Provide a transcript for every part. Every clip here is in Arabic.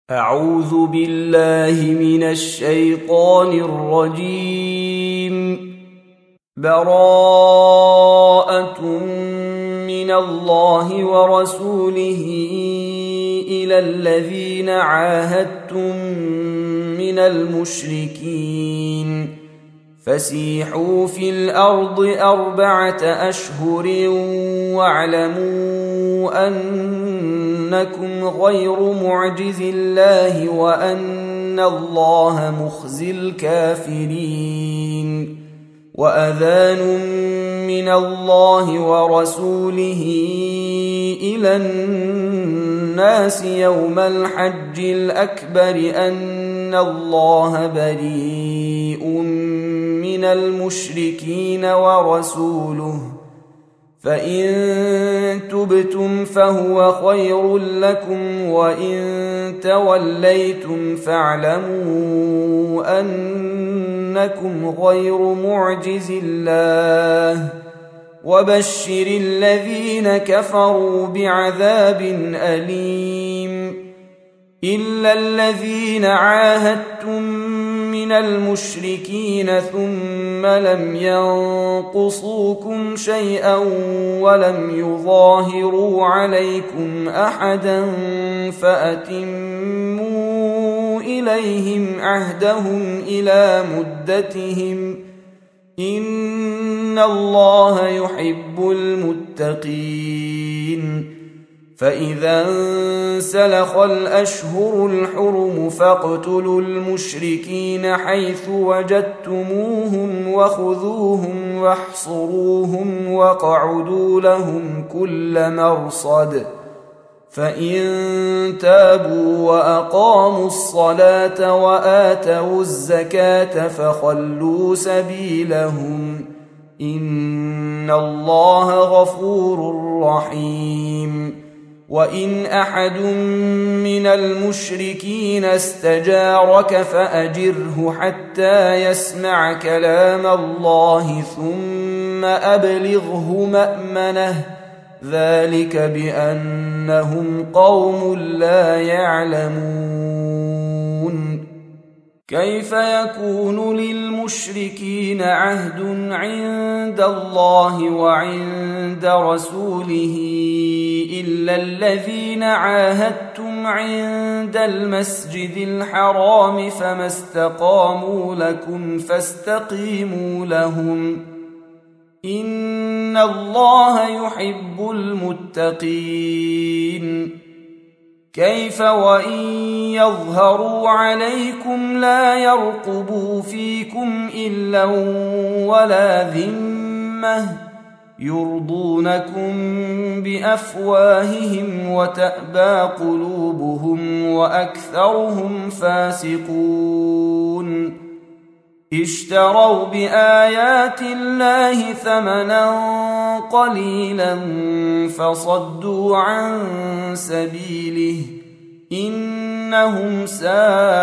أعوذ بالله من الشيطان الرجيم. براءة من الله ورسوله إلى الذين عاهدتم من المشركين فسيحوا في الأرض 4 أشهر واعلموا أنكم غير معجز الله وأن الله مخزي الكافرين. وأذان من الله ورسوله إلى الناس يوم الحج الأكبر أن الله بريء من المشركين ورسوله، فإن تبتم فهو خير لكم وإن توليتم فاعلموا أنكم غير معجز الله وبشر الذين كفروا بعذاب أليم. إلا الذين عاهدتم من المشركين ثم لم ينقصوكم شيئا ولم يظاهروا عليكم أحدا فأتموا إليهم عهدهم إلى مدتهم إن الله يحب المتقين. فإذا انسلخ الأشهر الحرم فاقتلوا المشركين حيث وجدتموهم وخذوهم واحصروهم واقعدوا لهم كل مرصد، فإن تابوا وأقاموا الصلاة وآتوا الزكاة فخلوا سبيلهم إن الله غفور رحيم. وإن أحد من المشركين استجارك فأجره حتى يسمع كلام الله ثم أبلغه مأمنه، ذلك بأنهم قوم لا يعلمون. كيف يكون للمشركين عهد عند الله وعند رسوله إلا الذين عاهدتم عند المسجد الحرام فما استقاموا لكم فاستقيموا لهم إن الله يحب المتقين. كيف وإن يظهروا عليكم لا يرقبوا فيكم إلا ولا ذمة يرضونكم بأفواههم وتأبى قلوبهم وأكثرهم فاسقون. اشتروا بآيات الله ثمنا قليلا فصدوا عن سبيله إنهم ساء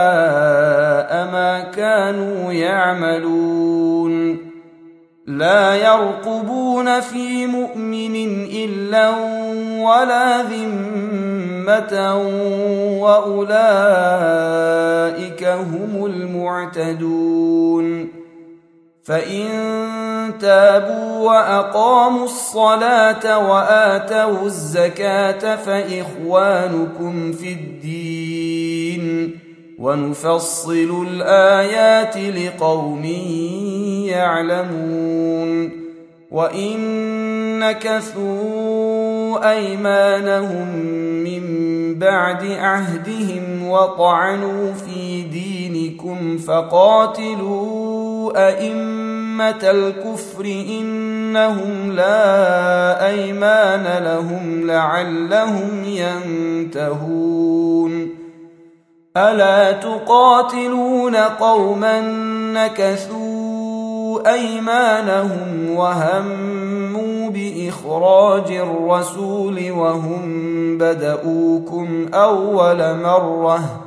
ما كانوا يعملون. لا يرقبون في مؤمن إلا ولا ذمة وأولئك هم المعتدون. فإن تابوا وأقاموا الصلاة وآتوا الزكاة فإخوانكم في الدين ونفصل الآيات لقوم يعلمون. وإن نكثوا أيمانهم من بعد عهدهم وطعنوا في دينكم فقاتلوا أئمة الكفر إنهم لا أيمان لهم لعلهم ينتهون. ألا تقاتلون قوما نكثوا أيمانهم وهموا بإخراج الرسول وهم بدؤوكم أول مرة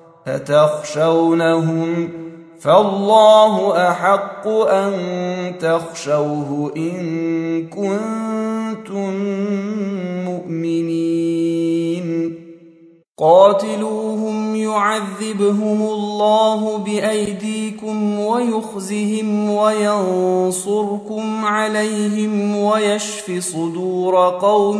أتخشونهم فالله أحق أن تخشوه إن كنتم مؤمنين. قاتلوهم يعذبهم الله بأيديكم ويخزهم وينصركم عليهم ويشف صدور قوم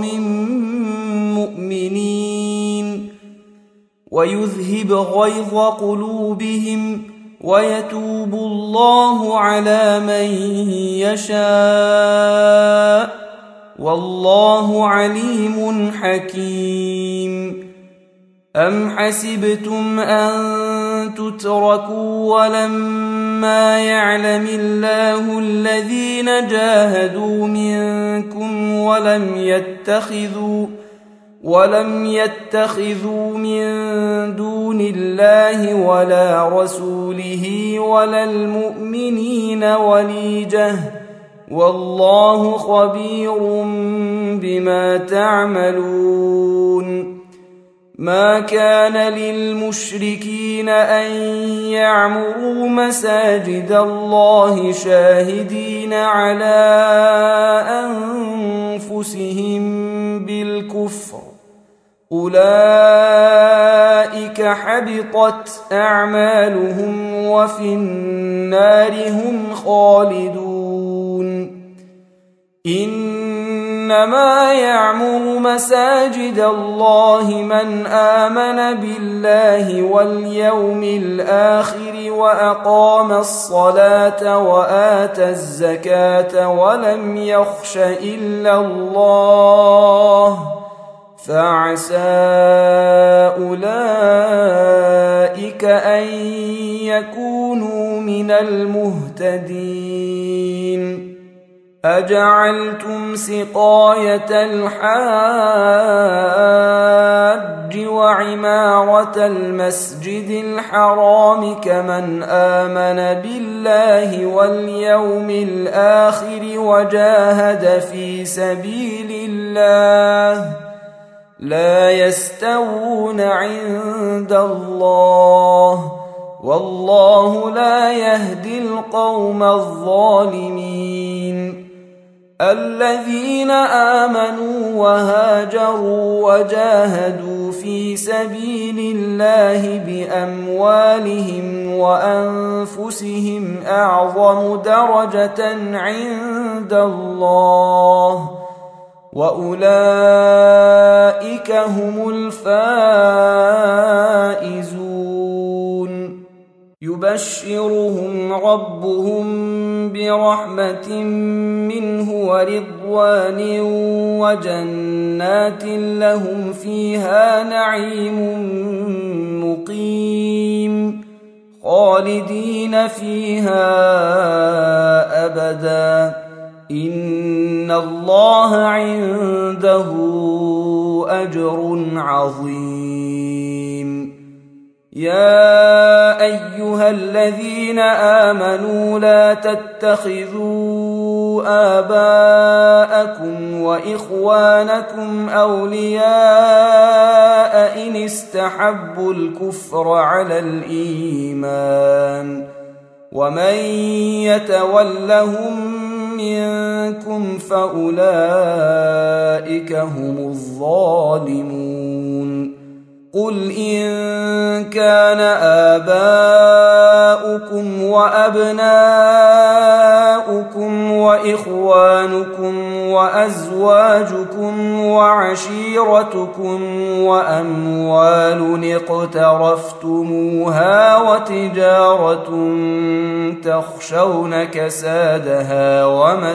مؤمنين ويذهب غيظ قلوبهم ويتوب الله على من يشاء والله عليم حكيم. أم حسبتم أن تتركوا ولما يعلم الله الذين جاهدوا منكم ولم يتخذوا من دون الله ولا رسوله ولا المؤمنين وليجة والله خبير بما تعملون. ما كان للمشركين أن يعمروا مساجد الله شاهدين على أنفسهم بالكفر أولئك حبطت أعمالهم وفي النار هم خالدون. إنما يعمر مساجد الله من آمن بالله واليوم الآخر وأقام الصلاة وآتى الزكاة ولم يخش إلا الله فعسى أولئك أن يكونوا من المهتدين. أجعلتم سقاية الحاج وعمارة المسجد الحرام كمن آمن بالله واليوم الآخر وجاهد في سبيل الله لا يستوون عند الله والله لا يهدي القوم الظالمين. الذين آمنوا وهاجروا وجاهدوا في سبيل الله بأموالهم وأنفسهم أعظم درجة عند الله وأولئك هم الفائزون. يبشرهم ربهم برحمة منه ورضوان وجنات لهم فيها نعيم مقيم خالدين فيها أبدا إن الله عنده أجر عظيم. يا أيها الذين آمنوا لا تتخذوا آباءكم وإخوانكم أولياء إن استحبوا الكفر على الإيمان ومن يتولهم منكم فأولئك هم الظالمون. قل إن كان آباؤكم وأبناؤكم وإخوانكم وأزواجكم وعشيرتكم وأموال اقترفتموها وتجارة تخشون كسادها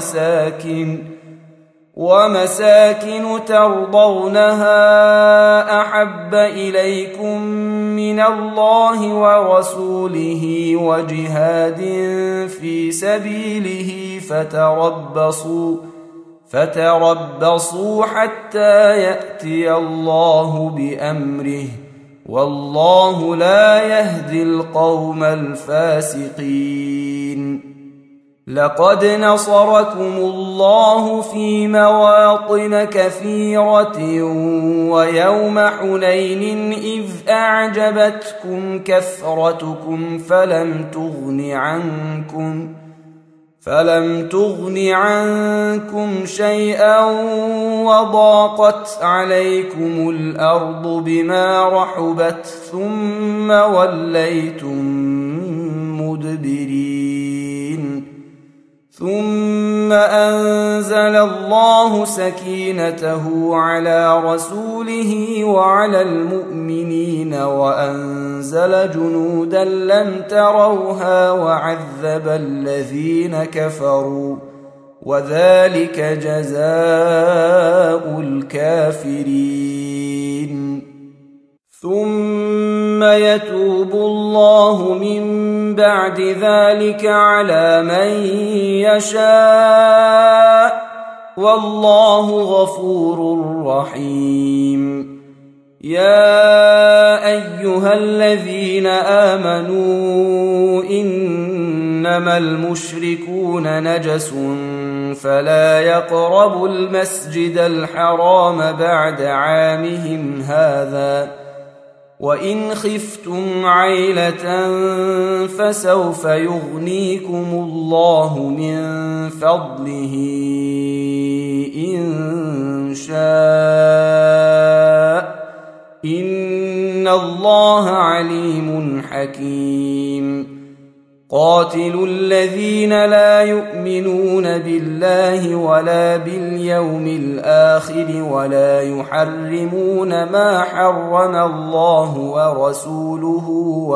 ومساكن ترضونها أحب إليكم من الله ورسوله وجهاد في سبيله فتربصوا حتى يأتي الله بأمره والله لا يهدي القوم الفاسقين. لقد نصركم الله في مواطن كثيرة ويوم حنين إذ أعجبتكم كثرتكم فلم تغن عنكم شيئا وضاقت عليكم الأرض بما رحبت ثم وليتم مدبرين ثم أنزل الله سكينته على رسوله وعلى المؤمنين وأنزل جنودا لم تروها وعذب الذين كفروا وذلك جزاء الكافرين ثم يتوب الله من بعد ذلك على من يشاء والله غفور رحيم يا أيها الذين آمنوا إنما المشركون نجس فلا يقربوا المسجد الحرام بعد عامهم هذا وإن خفتم عيلة فسوف يغنيكم الله من فضله إن شاء إن الله عليم حكيم قاتلوا الذين لا يؤمنون بالله ولا باليوم الآخر ولا يحرمون ما حرم الله ورسوله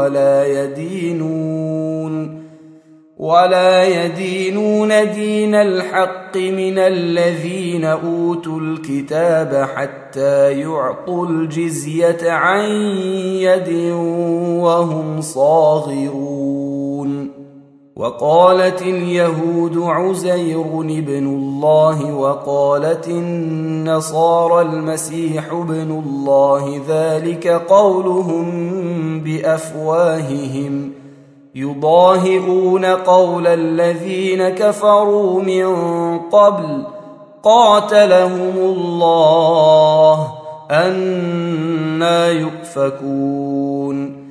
ولا يدينون دين الحق من الذين أوتوا الكتاب حتى يعطوا الجزية عن يد وهم صاغرون وقالت اليهود عزير ابن الله وقالت النصارى المسيح ابن الله ذلك قولهم بأفواههم يضاهئون قول الذين كفروا من قبل قاتلهم الله أنى يؤفكون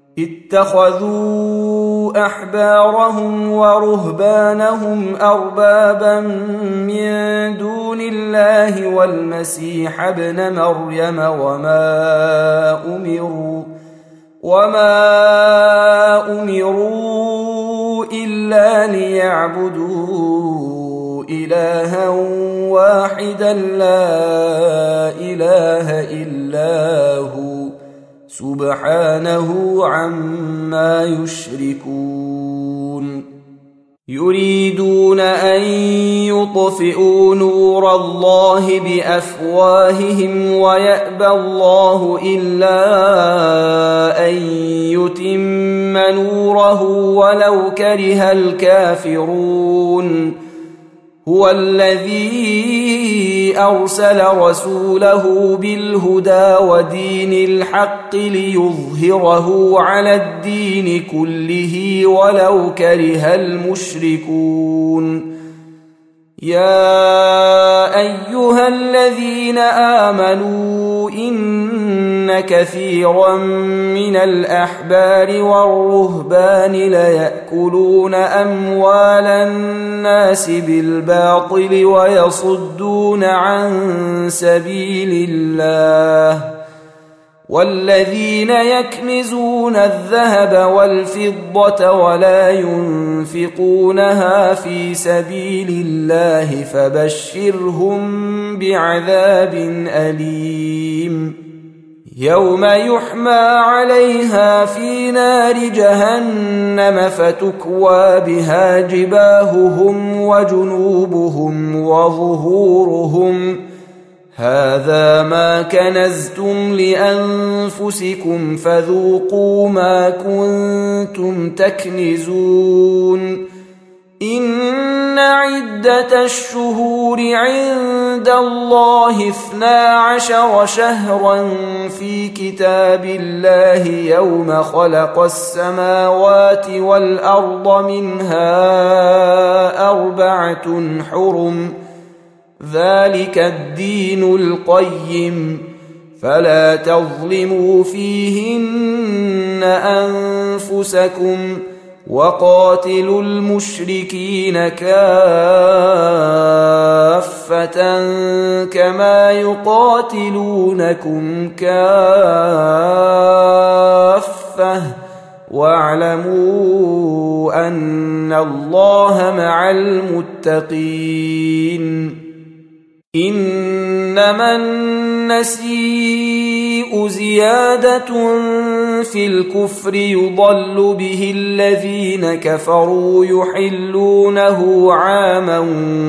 اتخذوا أحبارهم ورهبانهم أربابا من دون الله والمسيح ابن مريم وما أمروا إلا ليعبدوا إلها واحدا لا إله إلا هو سبحانه عما يشركون يريدون أن يطفئوا نور الله بأفواههم ويأبى الله إلا أن يتم نوره ولو كره الكافرون هو الذي أرسل رسوله بالهدى ودين الحق ليظهره على الدين كله ولو كره المشركون يا أيها الذين آمنوا إن كثيرا من الأحبار والرهبان ليأكلون أموال الناس بالباطل ويصدون عن سبيل الله والذين يكنزون الذهب والفضة ولا ينفقونها في سبيل الله فبشرهم بعذاب أليم يوم يحمى عليها في نار جهنم فتكوى بها جباههم وجنوبهم وظهورهم هذا ما كنزتم لأنفسكم فذوقوا ما كنتم تكنزون إن عدة الشهور عند الله 12 شهرا في كتاب الله يوم خلق السماوات والأرض منها 4 حرم ذلك الدين القيم فلا تظلموا فيهن أنفسكم وقاتلوا المشركين كافة كما يقاتلونكم كافة واعلموا أن الله مع المتقين. إنما النسيء زيادة في الكفر يضل به الذين كفروا يحلونه عاما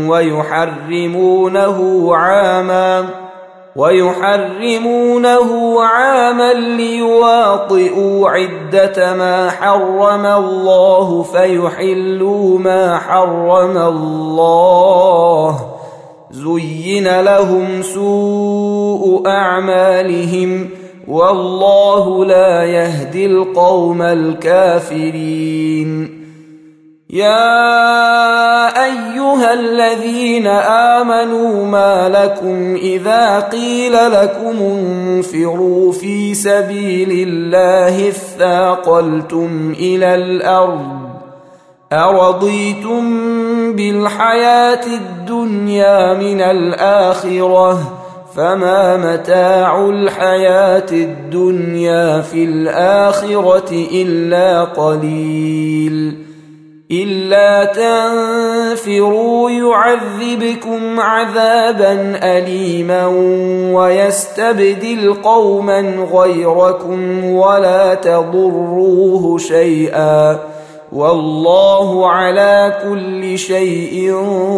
ويحرمونه عاما ليواطئوا عدة ما حرم الله فيحلوا ما حرم الله. زين لهم سوء أعمالهم والله لا يهدي القوم الكافرين. يا أيها الذين آمنوا ما لكم إذا قيل لكم انفروا في سبيل الله اثاقلتم إلى الأرض أرضيتم بالحياة الدنيا من الآخرة فما متاع الحياة الدنيا في الآخرة إلا قليل. إلا تنفروا يعذبكم عذابا أليما ويستبدل قوما غيركم ولا تضروه شيئا والله على كل شيء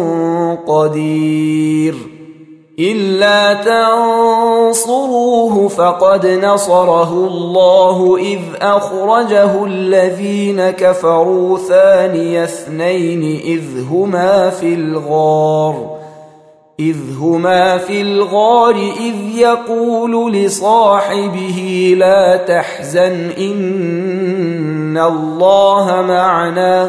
قدير. إلا تنصروه فقد نصره الله إذ أخرجه الذين كفروا ثاني اثنين إذ هما في الغار إذ يقول لصاحبه لا تحزن إن الله معنا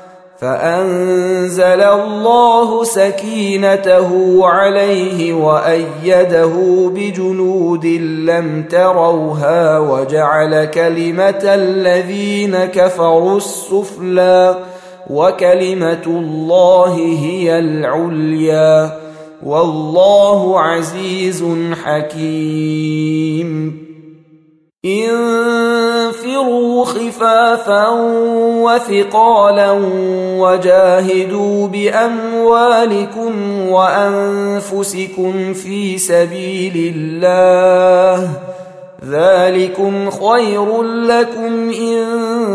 فأنزل الله سكينته عليه وأيده بجنود لم تروها وجعل كلمة الذين كفروا السفلى وكلمة الله هي العليا والله عزيز حكيم. انفروا خفافا وثقالا وجاهدوا بأموالكم وأنفسكم في سبيل الله ذلكم خير لكم إن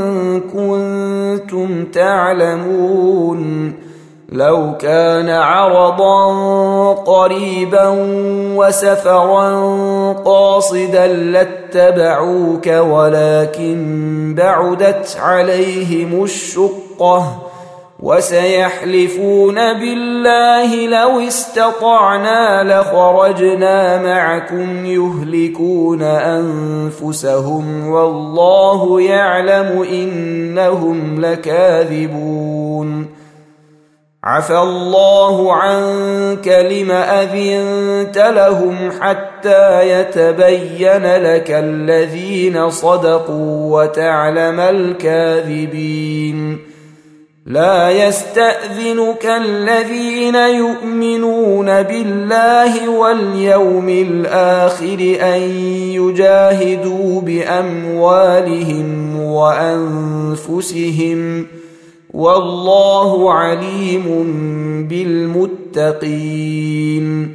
كنتم تعلمون. لو كان عرضا قريبا وسفرا قاصدا لاتبعوك ولكن بعدت عليهم الشقة وسيحلفون بالله لو استطعنا لخرجنا معكم يهلكون أنفسهم والله يعلم إنهم لكاذبون. عفى الله عنك لم أذنت لهم حتى يتبين لك الذين صدقوا وتعلم الكاذبين. لا يستأذنك الذين يؤمنون بالله واليوم الآخر أن يجاهدوا بأموالهم وأنفسهم والله عليم بالمتقين.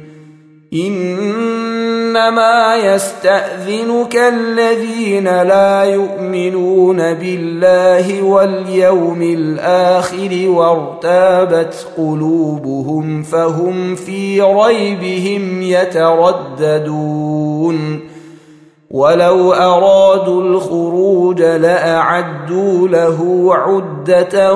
إنما يستأذنك الذين لا يؤمنون بالله واليوم الآخر وارتابت قلوبهم فهم في ريبهم يترددون. ولو أرادوا الخروج لأعدوا له عدة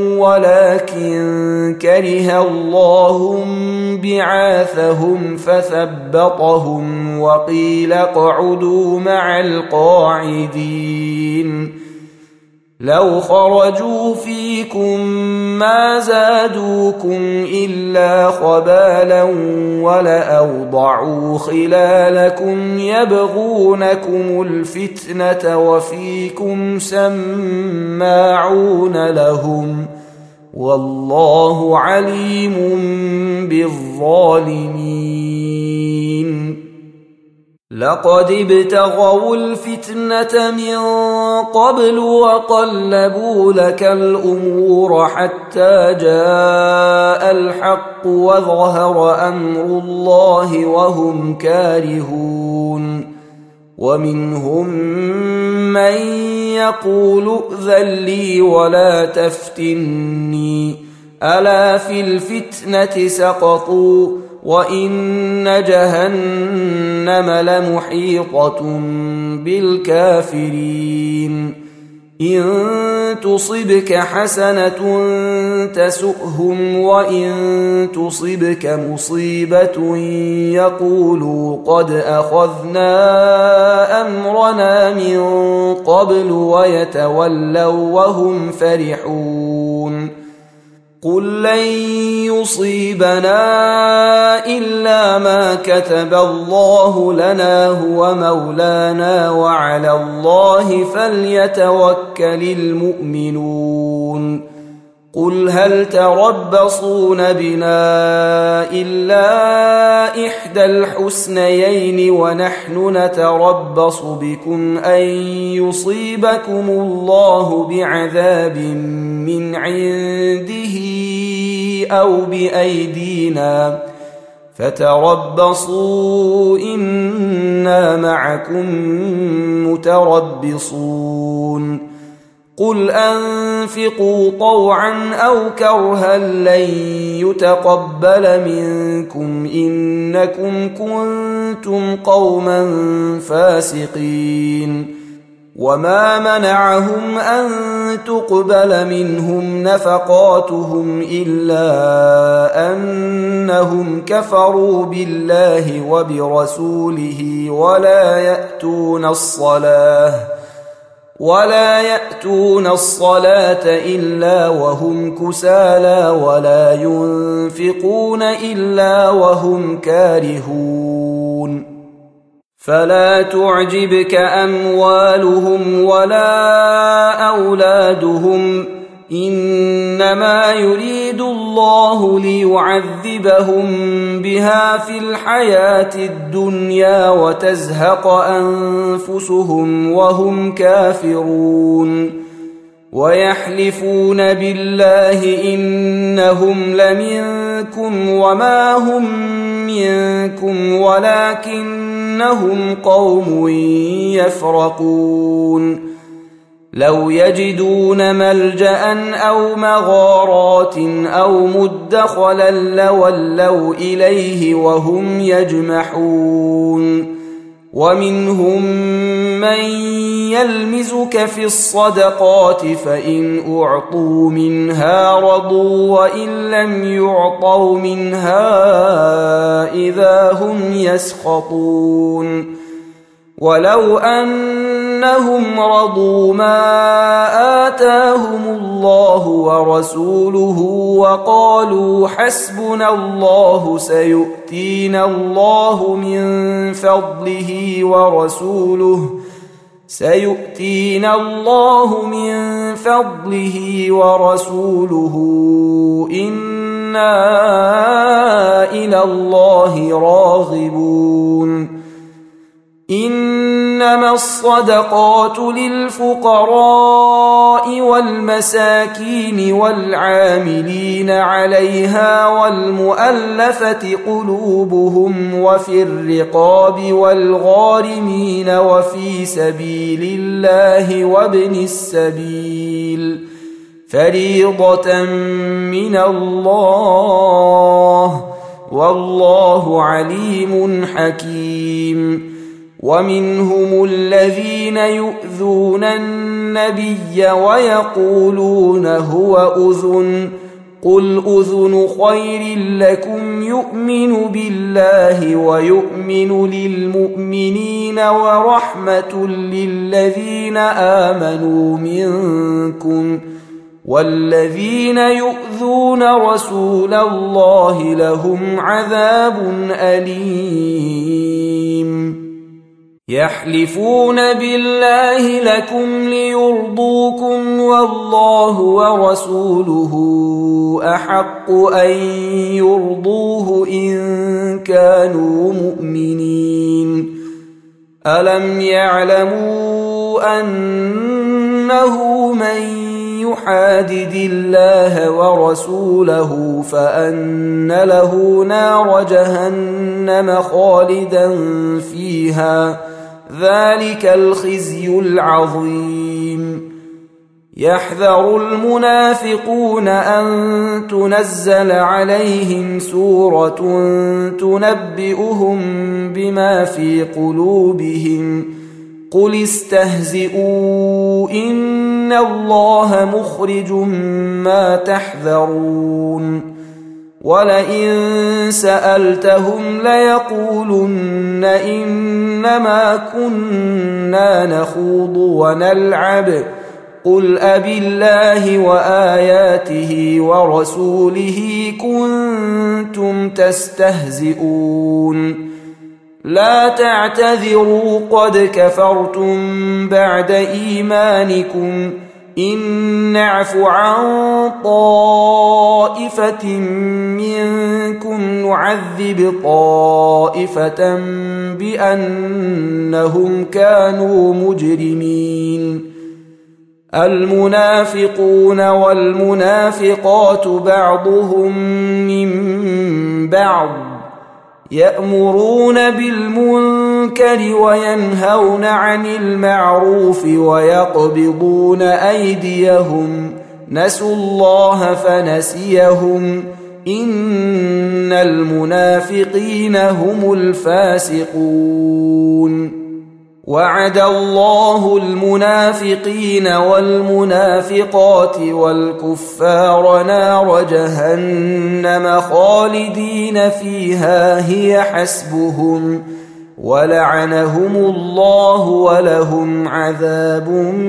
ولكن كره الله بعاثهم فثبطهم وقيل اقعدوا مع القاعدين. لو خرجوا فيكم ما زادوكم إلا خبالا ولأوضعوا خلالكم يبغونكم الفتنة وفيكم سماعون لهم والله عليم بالظالمين. لقد ابتغوا الفتنة من قبل وقلبوا لك الأمور حتى جاء الحق وظهر أمر الله وهم كارهون. ومنهم من يقول ائذن لي ولا تفتني ألا في الفتنة سقطوا وإن جهنم لمحيطة بالكافرين. إن تصبك حسنة تسؤهم وإن تصبك مصيبة يقولوا قد أخذنا أمرنا من قبل ويتولوا وهم فرحون. قل لن يصيبنا إلا ما كتب الله لنا هو مولانا وعلى الله فليتوكل المؤمنون. قل هل تربصون بنا إلا إحدى الحسنيين ونحن نتربص بكم أن يصيبكم الله بعذاب من عنده أو بأيدينا فتربصوا إنا معكم متربصون. قل أنفقوا طوعا أو كرها لن يتقبل منكم إنكم كنتم قوما فاسقين. وما منعهم أن تقبل منهم نفقاتهم إلا أنهم كفروا بالله وبرسوله ولا يأتون الصلاة إلا وهم كسالى ولا ينفقون إلا وهم كارهون. فلا تعجبك أموالهم ولا أولادهم إنما يريد الله ليعذبهم بها في الحياة الدنيا وتزهق أنفسهم وهم كافرون. ويحلفون بالله إنهم لمنكم وما هم منكم ولكنهم قوم يفرقون. لو يجدون ملجأ أو مغارات أو مدخلا لولوا إليه وهم يجمحون. ومنهم من يلمزك في الصدقات فإن أعطوا منها رضوا وإن لم يعطوا منها إذا هم يسخطون. ولو أنهم رضوا ما آتاهم الله ورسوله وقالوا حسبنا الله سيؤتينا الله من فضله ورسوله إنا إلى الله راغبون. إنما الصدقات للفقراء والمساكين والعاملين عليها والمؤلفة قلوبهم وفي الرقاب والغارمين وفي سبيل الله وابن السبيل فريضة من الله والله عليم حكيم. ومنهم الذين يؤذون النبي ويقولون هو أذن قل أذن خير لكم يؤمن بالله ويؤمن للمؤمنين ورحمة للذين آمنوا منكم والذين يؤذون رسول الله لهم عذاب أليم يحلفون بالله لكم ليرضوكم والله ورسوله أحق أن يرضوه إن كانوا مؤمنين ألم يعلموا أنه من يحادد الله ورسوله فأن له نار جهنم خالدا فيها ذلك الخزي العظيم يحذر المنافقون أن تنزل عليهم سورة تنبئهم بما في قلوبهم قل استهزئوا إن الله مخرج ما تحذرون ولئن سألتهم ليقولن إنما كنا نخوض ونلعب قل أبالله وآياته ورسوله كنتم تستهزئون لا تعتذروا قد كفرتم بعد إيمانكم إن نعف عن طائفة منكم نعذب طائفة بأنهم كانوا مجرمين المنافقون والمنافقات بعضهم من بعض يأمرون بالمنكر وينهون عن المعروف ويقبضون أيديهم نسوا الله فنسيهم إن المنافقين هم الفاسقون وعد الله المنافقين والمنافقات والكفار نار جهنم خالدين فيها هي حسبهم ولعنهم الله ولهم عذاب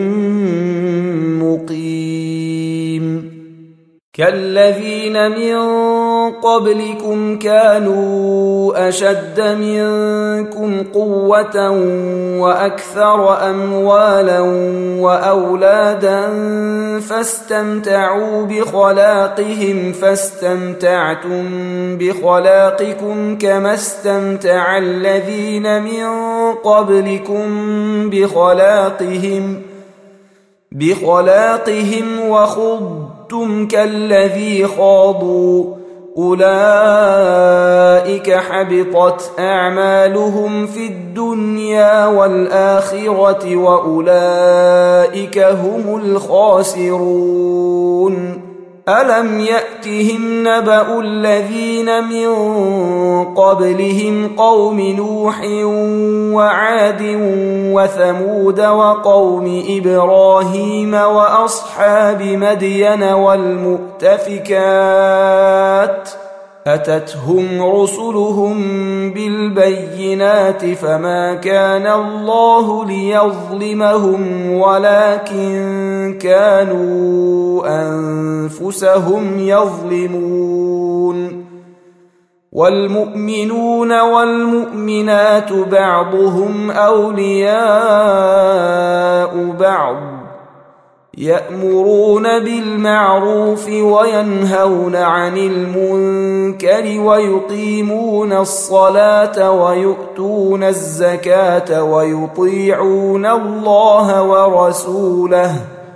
مقيم كالذين من قبلكم كانوا أشد منكم قوة وأكثر أموالا وأولادا فاستمتعوا بخلاقهم فاستمتعتم بخلاقكم كما استمتع الذين من قبلكم بخلاقهم وخضتم كالذي خاضوا أولئك حبطت أعمالهم في الدنيا والآخرة وأولئك هم الخاسرون ألم يأتهم نبأ الذين من قبلهم قوم نوح وعاد وثمود وقوم إبراهيم وأصحاب مدين والمؤتفكات أتتهم رسلهم بالبينات فما كان الله ليظلمهم ولكن كانوا أنفسهم يظلمون والمؤمنون والمؤمنات بعضهم أولياء بعض يأمرون بالمعروف وينهون عن المنكر ويقيمون الصلاة ويؤتون الزكاة ويطيعون الله ورسوله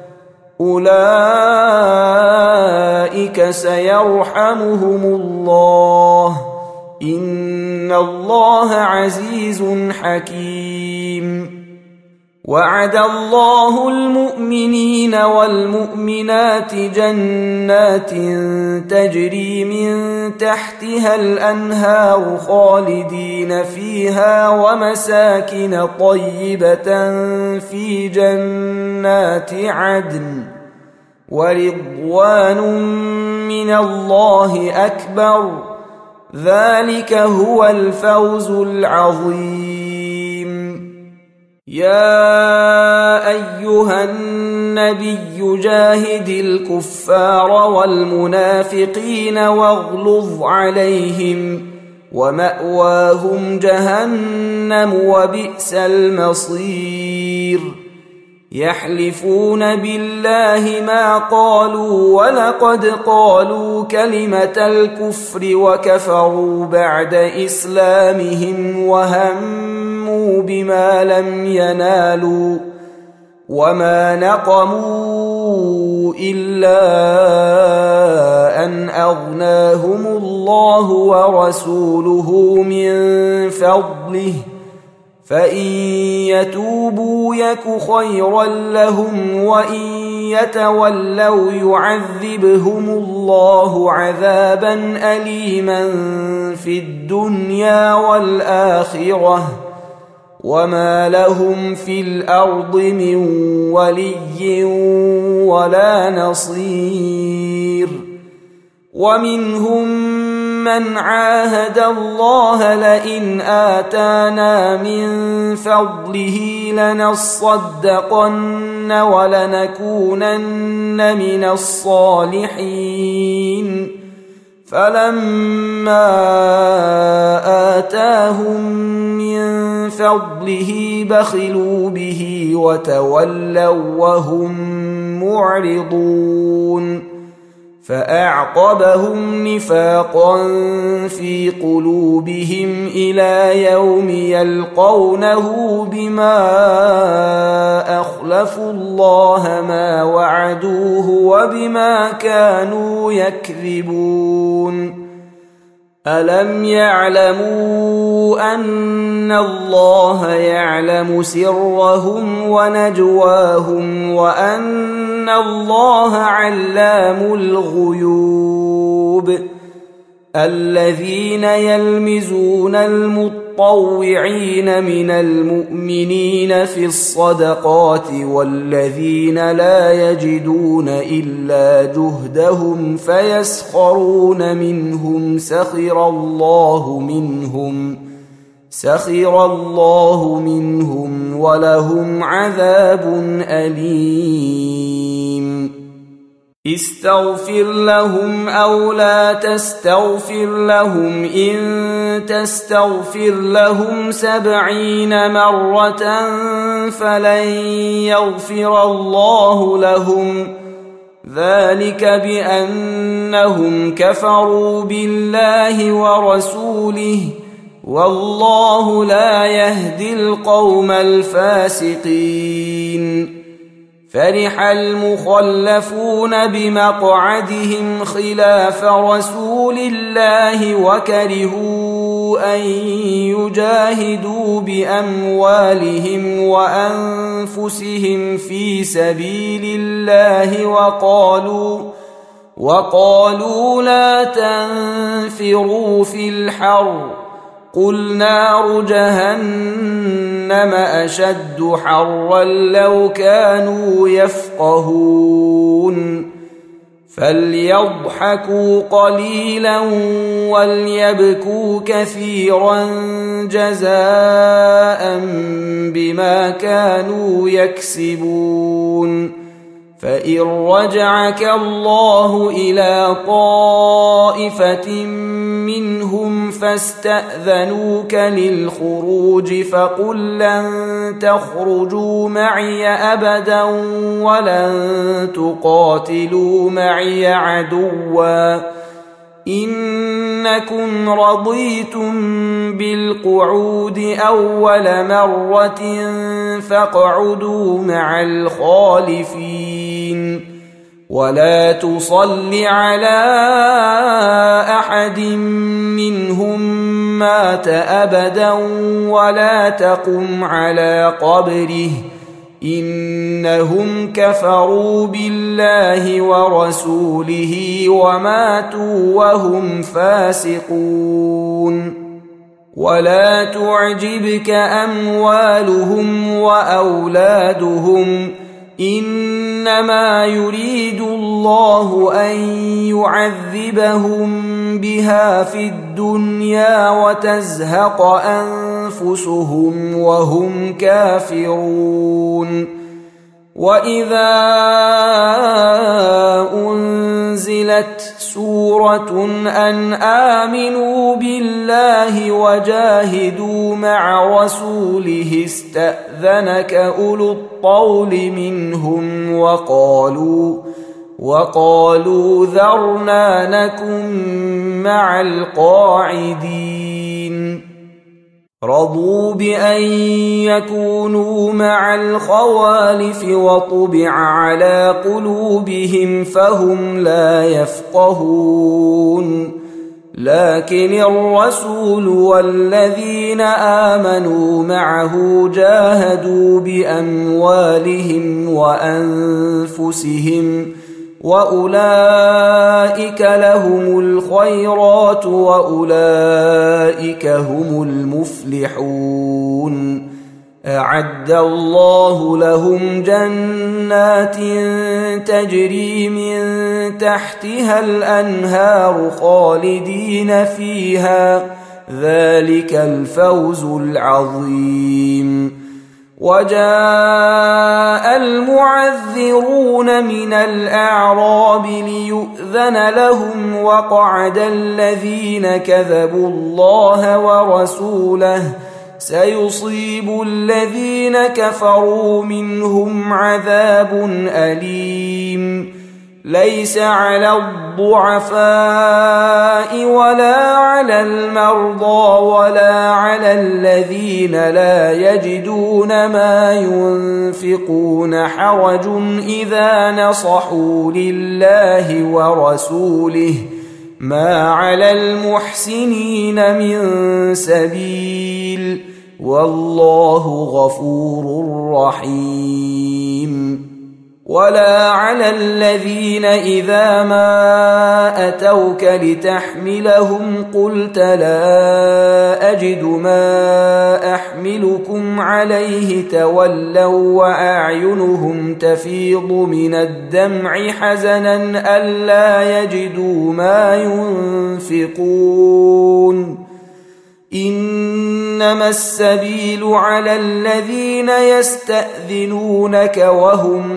أولئك سيرحمهم الله إن الله عزيز حكيم وعد الله المؤمنين والمؤمنات جنات تجري من تحتها الأنهار خالدين فيها ومساكن طيبة في جنات عدن ورضوان من الله أكبر ذلك هو الفوز العظيم. يا أيها النبي جاهد الكفار والمنافقين واغلظ عليهم ومأواهم جهنم وبئس المصير. يحلفون بالله ما قالوا ولقد قالوا كلمة الكفر وكفروا بعد إسلامهم وهموا بما لم ينالوا وما نقموا إلا أن أغناهم الله ورسوله من فضله فإن يتوبوا يك خيرا لهم وإن يتولوا يعذبهم الله عذابا أليما في الدنيا والآخرة وما لهم في الأرض من ولي ولا نصير. ومنهم من عاهد الله لئن آتانا من فضله لنصدقن ولنكونن من الصالحين فلما آتاهم من فضله بخلوا به وتولوا وهم معرضون. فأعقبهم نفاقا في قلوبهم إلى يوم يلقونه بما أخلفوا الله ما وعدوه وبما كانوا يكذبون. ألم يعلموا أن الله يعلم سرهم ونجواهم وأن الله علام الغيوب. الذين يلمزون المطوعين من المؤمنين في الصدقات والذين لا يجدون إلا جهدهم فيسخرون منهم سخر الله منهم ولهم عذاب أليم. استغفر لهم أو لا تستغفر لهم إن تستغفر لهم 70 مرة فلن يغفر الله لهم ذلك بأنهم كفروا بالله ورسوله والله لا يهدي القوم الفاسقين. فرح المخلفون بمقعدهم خلاف رسول الله وكرهوا أن يجاهدوا بأموالهم وأنفسهم في سبيل الله وقالوا لا تنفروا في الحر قل نار جهنم أشد حرا لو كانوا يفقهون. فليضحكوا قليلا وليبكوا كثيرا جزاء بما كانوا يكسبون. فإن رجعك الله إلى طائفة منهم فاستأذنوك للخروج فقل لن تخرجوا معي أبدا ولن تقاتلوا معي عدوا إنكم رضيتم بالقعود أول مرة فاقعدوا مع الخالفين. ولا تصل على أحد منهم مات أبدا ولا تقم على قبره إنهم كفروا بالله ورسوله وماتوا وهم فاسقون. ولا تعجبك أموالهم وأولادهم إنما يريد الله أن يعذبهم بها في الدنيا وتزهق أنفسهم وهم كافرون. وإذا أنزلت سورة أن آمنوا بالله وجاهدوا مع رسوله استأذنك أولو الطول منهم وقالوا ذرنا نكن مع القاعدين. رضوا بأن يكونوا مع الخوالف وطبع على قلوبهم فهم لا يفقهون. لكن الرسول والذين آمنوا معه جاهدوا بأموالهم وأنفسهم وأولئك لهم الخيرات وأولئك هم المفلحون. أعد الله لهم جنات تجري من تحتها الأنهار خالدين فيها، ذلك الفوز العظيم. وجاء المعذرون من الأعراب ليؤذن لهم وقعد الذين كذبوا الله ورسوله، سيصيب الذين كفروا منهم عذاب أليم. ليس على الضعفاء ولا على المرضى ولا على الذين لا يجدون ما ينفقون حرج إذا نصحوا لله ورسوله، ما على المحسنين من سبيل، والله غفور رحيم. ولا على الذين إذا ما أتوك لتحملهم قلت لا أجد ما أحملكم عليه تولوا وأعينهم تفيض من الدمع حزنا ألا يجدوا ما ينفقون. إنما السبيل على الذين يستأذنونك وهم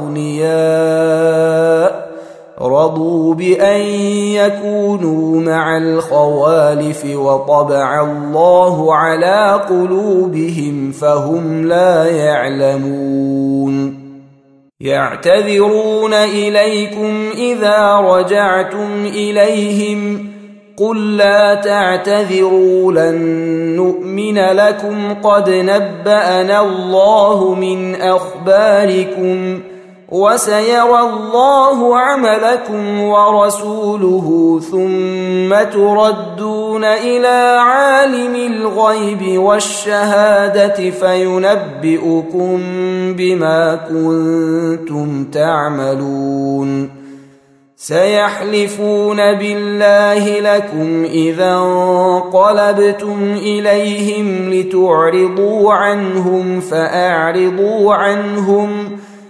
أغنياء، رضوا بأن يكونوا مع الخوالف وطبع الله على قلوبهم فهم لا يعلمون. يعتذرون إليكم إذا رجعتم إليهم قل لا تعتذروا لن نؤمن لكم قد نبأنا الله من أخباركم وسيرى الله عملكم ورسوله ثم تردون إلى عالم الغيب والشهادة فينبئكم بما كنتم تعملون. سيحلفون بالله لكم إذا انقلبتم إليهم لتعرضوا عنهم فأعرضوا عنهم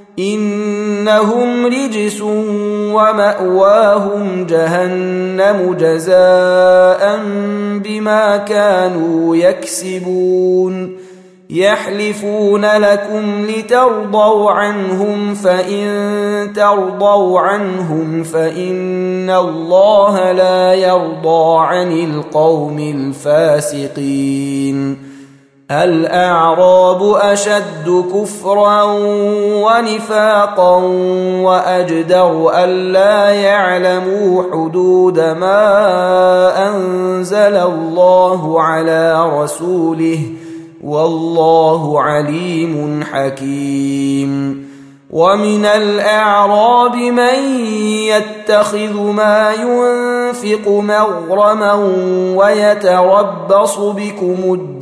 إنهم رجس ومأواهم جهنم جزاء بما كانوا يكسبون. يحلفون لكم لترضوا عنهم فإن ترضوا عنهم فإن الله لا يرضى عن القوم الفاسقين. الأعراب أشد كفرا ونفاقا وأجدر ألا يعلموا حدود ما أنزل الله على رسوله والله عليم حكيم. ومن الأعراب من يتخذ ما ينفق مغرما ويتربص بكم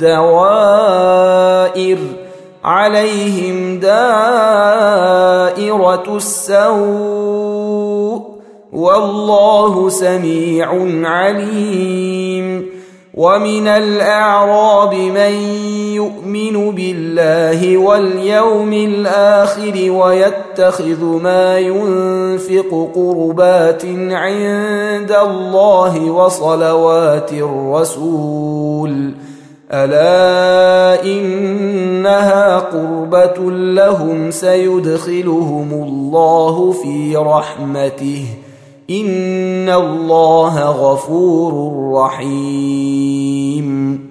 الدوائر عليهم دائرة السوء والله سميع عليم. ومن الأعراب من يؤمن بالله واليوم الآخر ويتخذ ما ينفق قربات عند الله وصلوات الرسول ألا إنها قربة لهم سيدخلهم الله في رحمته إن الله غفور رحيم.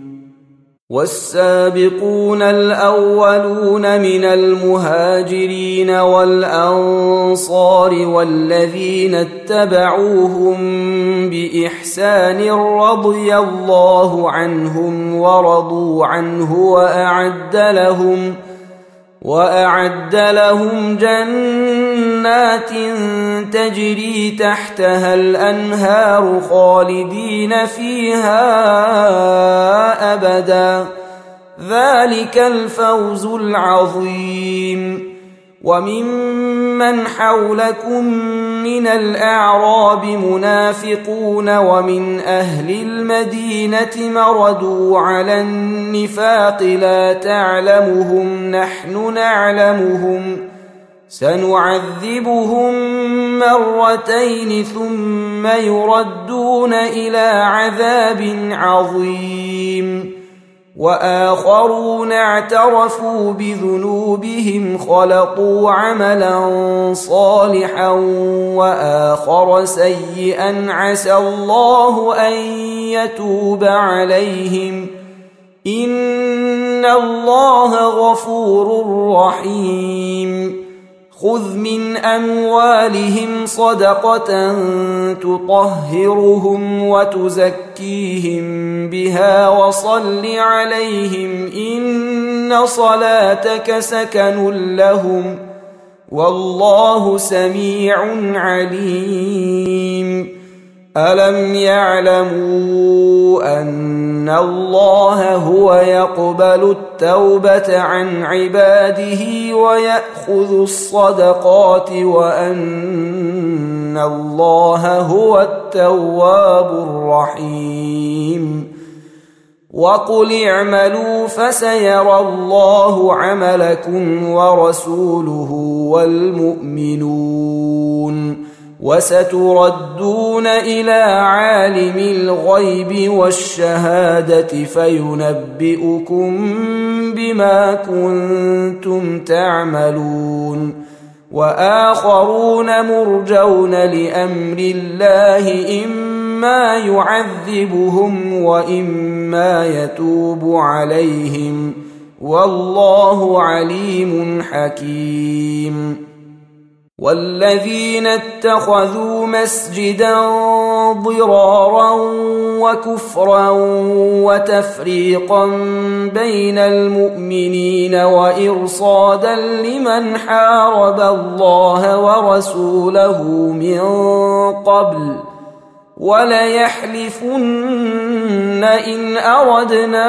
والسابقون الأولون من المهاجرين والأنصار والذين اتبعوهم بإحسان رضي الله عنهم ورضوا عنه وأعد لهم جنات تجري تحتها الأنهار خالدين فيها أبدا ذلك الفوز العظيم. وممن حولكم من الأعراب منافقون ومن أهل المدينة مردوا على النفاق لا تعلمهم نحن نعلمهم سنعذبهم مرتين ثم يردون إلى عذاب عظيم. وآخرون اعترفوا بذنوبهم خلطوا عملا صالحا وآخر سيئا عسى الله أن يتوب عليهم إن الله غفور رحيم. خذ من أموالهم صدقة تطهرهم وتزكيهم بها وصل عليهم إن صلاتك سكن لهم والله سميع عليم. ألم يعلموا أن الله هو يقبل التوبة عن عباده ويأخذ الصدقات وأن الله هو التواب الرحيم. وقل اعملوا فسيرى الله عملكم ورسوله والمؤمنون وستردون إلى عالم الغيب والشهادة فينبئكم بما كنتم تعملون. وآخرون مرجون لأمر الله إما يعذبهم وإما يتوب عليهم والله عليم حكيم. والذين اتخذوا مسجدا ضرارا وكفرا وتفريقا بين المؤمنين وإرصادا لمن حارب الله ورسوله من قبل وليحلفن إن أردنا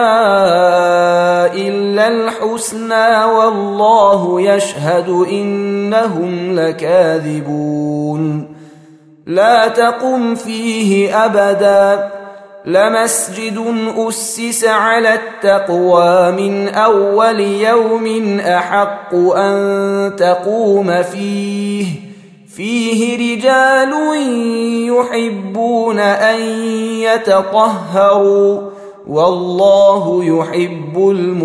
إلا الحسنى والله يشهد إنهم لكاذبون. لا تقم فيه أبدا لمسجد أسس على التقوى من أول يوم أحق أن تقوم فيه رجال يحبون أن يتطهروا والله يحب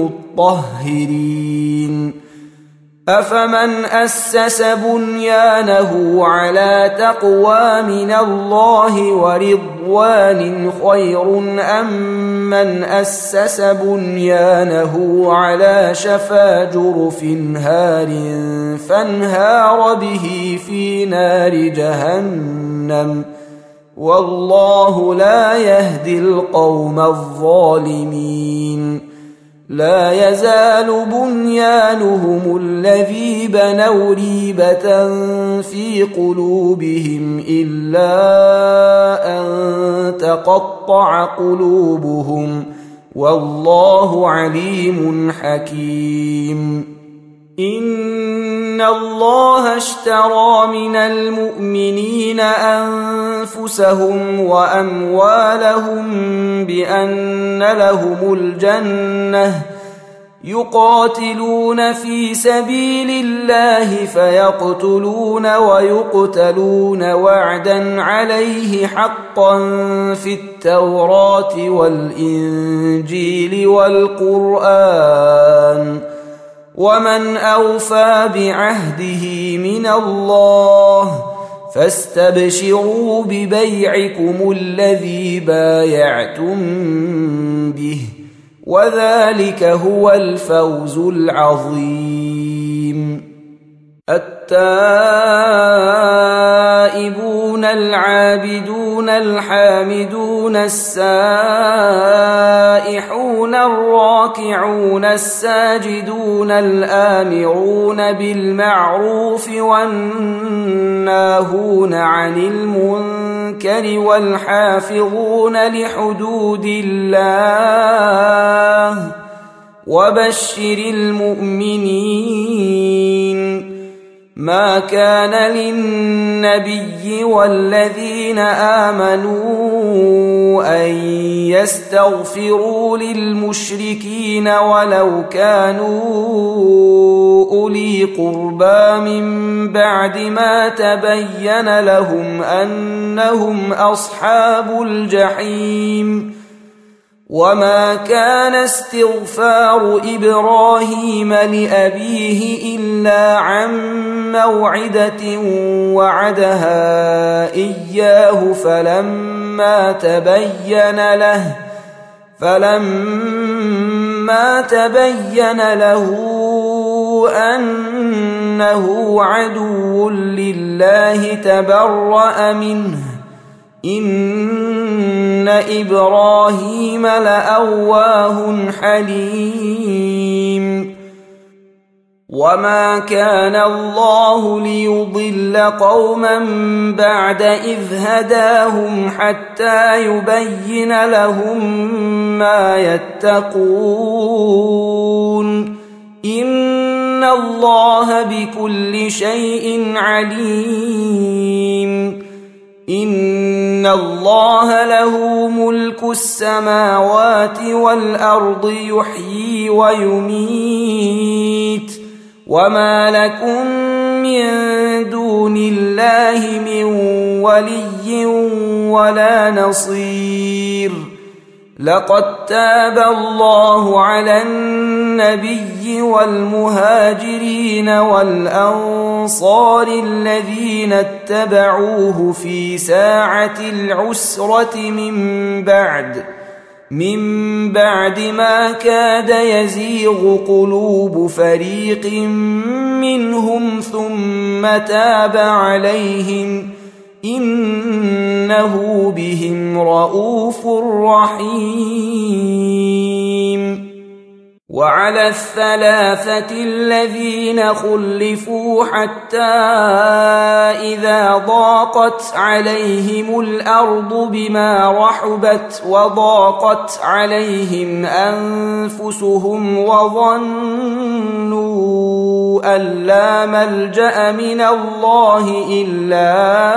المطهرين. أفمن أسس بنيانه على تقوى من الله ورضوان خير أم من أسس بنيانه على شفا جرف هار فانهار به في نار جهنم والله لا يهدي القوم الظالمين. لا يزال بنيانهم الذي بنوا ريبة في قلوبهم إلا أن تقطع قلوبهم والله عليم حكيم. إن الله اشترى من المؤمنين أنفسهم وأموالهم بأن لهم الجنة يقاتلون في سبيل الله فيقتلون ويقتلون وعدا عليه حقا في التوراة والإنجيل والقرآن ومن أوفى بعهده من الله فاستبشروا ببيعكم الذي بايعتم به وذلك هو الفوز العظيم. التائبون العابدون الحامدون السائحون الراكعون الساجدون الآمرون بالمعروف والناهون عن المنكر والحافظون لحدود الله وبشر المؤمنين. ما كان للنبي والذين آمنوا أن يستغفروا للمشركين ولو كانوا أولي قربى من بعد ما تبين لهم أنهم أصحاب الجحيم. وما كان استغفار إبراهيم لأبيه إلا عن موعدة وعدها إياه فلما تبين له أنه عدو لله تبرأ منه إن إبراهيم لأواه حليم. وما كان الله ليضل قوما بعد إذ هداهم حتى يبين لهم ما يتقون إن الله بكل شيء عليم. إن الله له ملك السماوات والأرض يحيي ويميت وما لكم من دون الله من ولي ولا نصير. لقد تاب الله على النبي والمهاجرين والأنصار الذين اتبعوه في ساعة العسرة من بعد ما كاد يزيغ قلوب فريق منهم ثم تاب عليهم إنه بهم رءوف رحيم. وعلى الثلاثة الذين خلفوا حتى إذا ضاقت عليهم الأرض بما رحبت وضاقت عليهم أنفسهم وظنوا أن لا ملجأ من الله إلا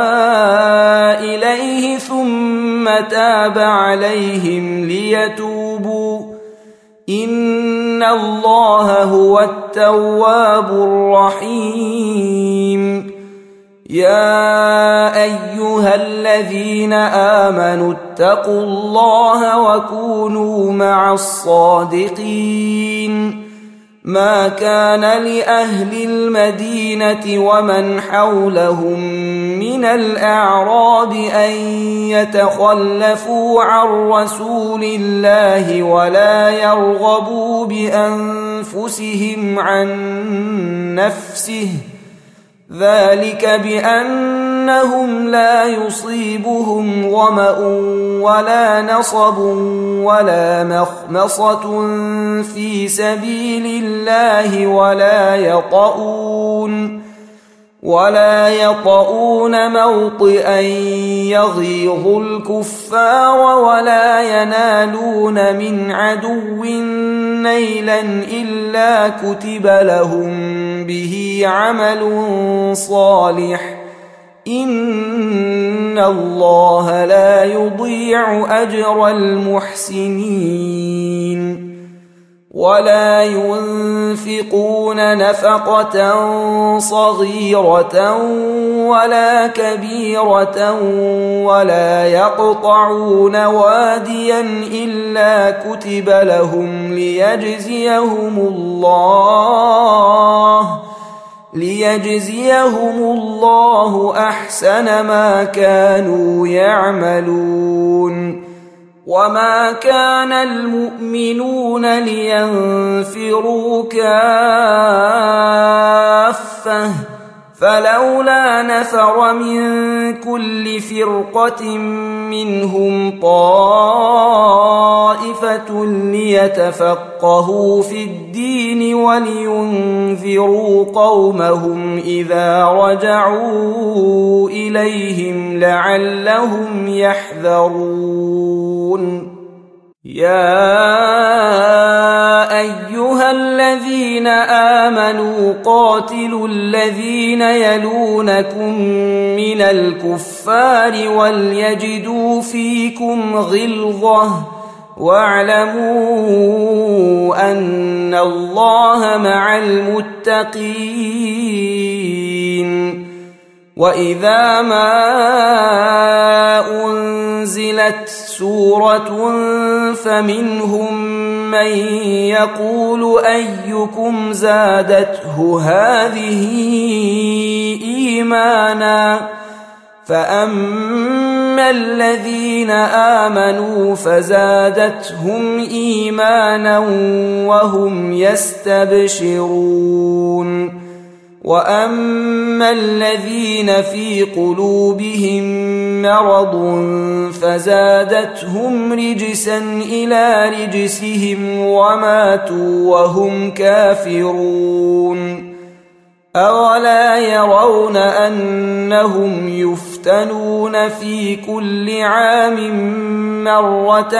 إليه ثم تاب عليهم ليتوبوا إن الله هو التواب الرحيم. يا أيها الذين آمنوا اتقوا الله وكونوا مع الصادقين. ما كان لأهل المدينة ومن حولهم من الأعراب أن يتخلفوا عن رسول الله ولا يرغبوا بأنفسهم عن نفسه ذلك بأنهم لا يصيبهم ظمأ ولا نصب ولا مخمصة في سبيل الله ولا يطؤون موطئا يغيظ الكفار ولا ينالون من عدو نيلا إلا كتب لهم به عمل صالح إن الله لا يضيع أجر المحسنين ولا ينفقون نفقة صغيرة ولا كبيرة ولا يقطعون واديا إلا كتب لهم ليجزيهم الله أحسن ما كانوا يعملون وما كان المؤمنون لينفروا كافة فلولا نفر من كل فرقة منهم طائفة ليتفقهوا في الدين ولينذروا قومهم إذا رجعوا إليهم لعلهم يحذرون يا أيها الذين آمنوا قاتلوا الذين يلونكم من الكفار وليجدوا فيكم غلظة واعلموا أن الله مع المتقين وإذا ما أنزلت سورة فمنهم من يقول أيكم زادته هذه إيمانا فأما الذين آمنوا فزادتهم إيمانا وهم يستبشرون وأما الذين في قلوبهم مرض فزادتهم رجسا إلى رجسهم وماتوا وهم كافرون أولا يرون أنهم يفتنون في كل عام مرة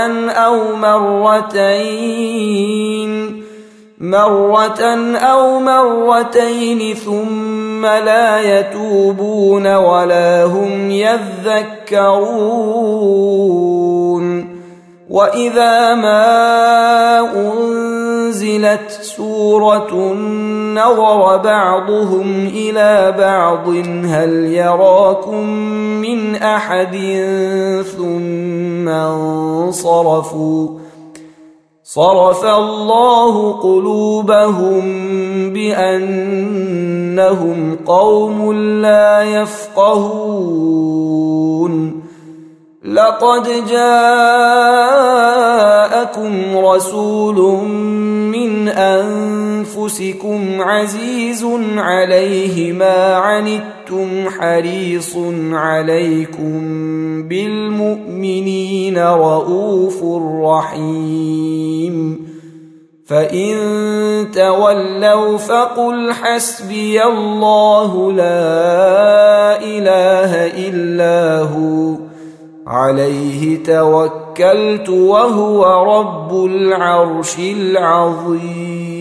أو مرتين ثم لا يتوبون ولا هم يذكرون وإذا ما أنزلت سورة نظر بعضهم إلى بعض هل يراكم من أحد ثم انصرفوا صرف الله قلوبهم بأنهم قوم لا يفقهون لقد جاءكم رسول من أنفسكم عزيز عليه ما عنتم حريص عليكم بالمؤمنين رؤوف رحيم فإن تولوا فقل حسبي الله لا إله إلا هو عليه توكلت وهو رب العرش العظيم